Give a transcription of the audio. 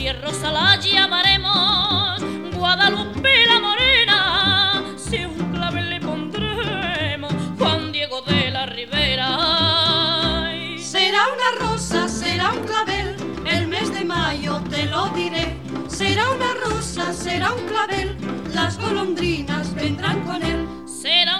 Si es rosa la llamaremos Guadalupe la morena, si un clavel le pondremos Juan Diego de la Ribera. Será una rosa, será un clavel, el mes de mayo te lo diré. Será una rosa, será un clavel, las golondrinas vendrán con él. Será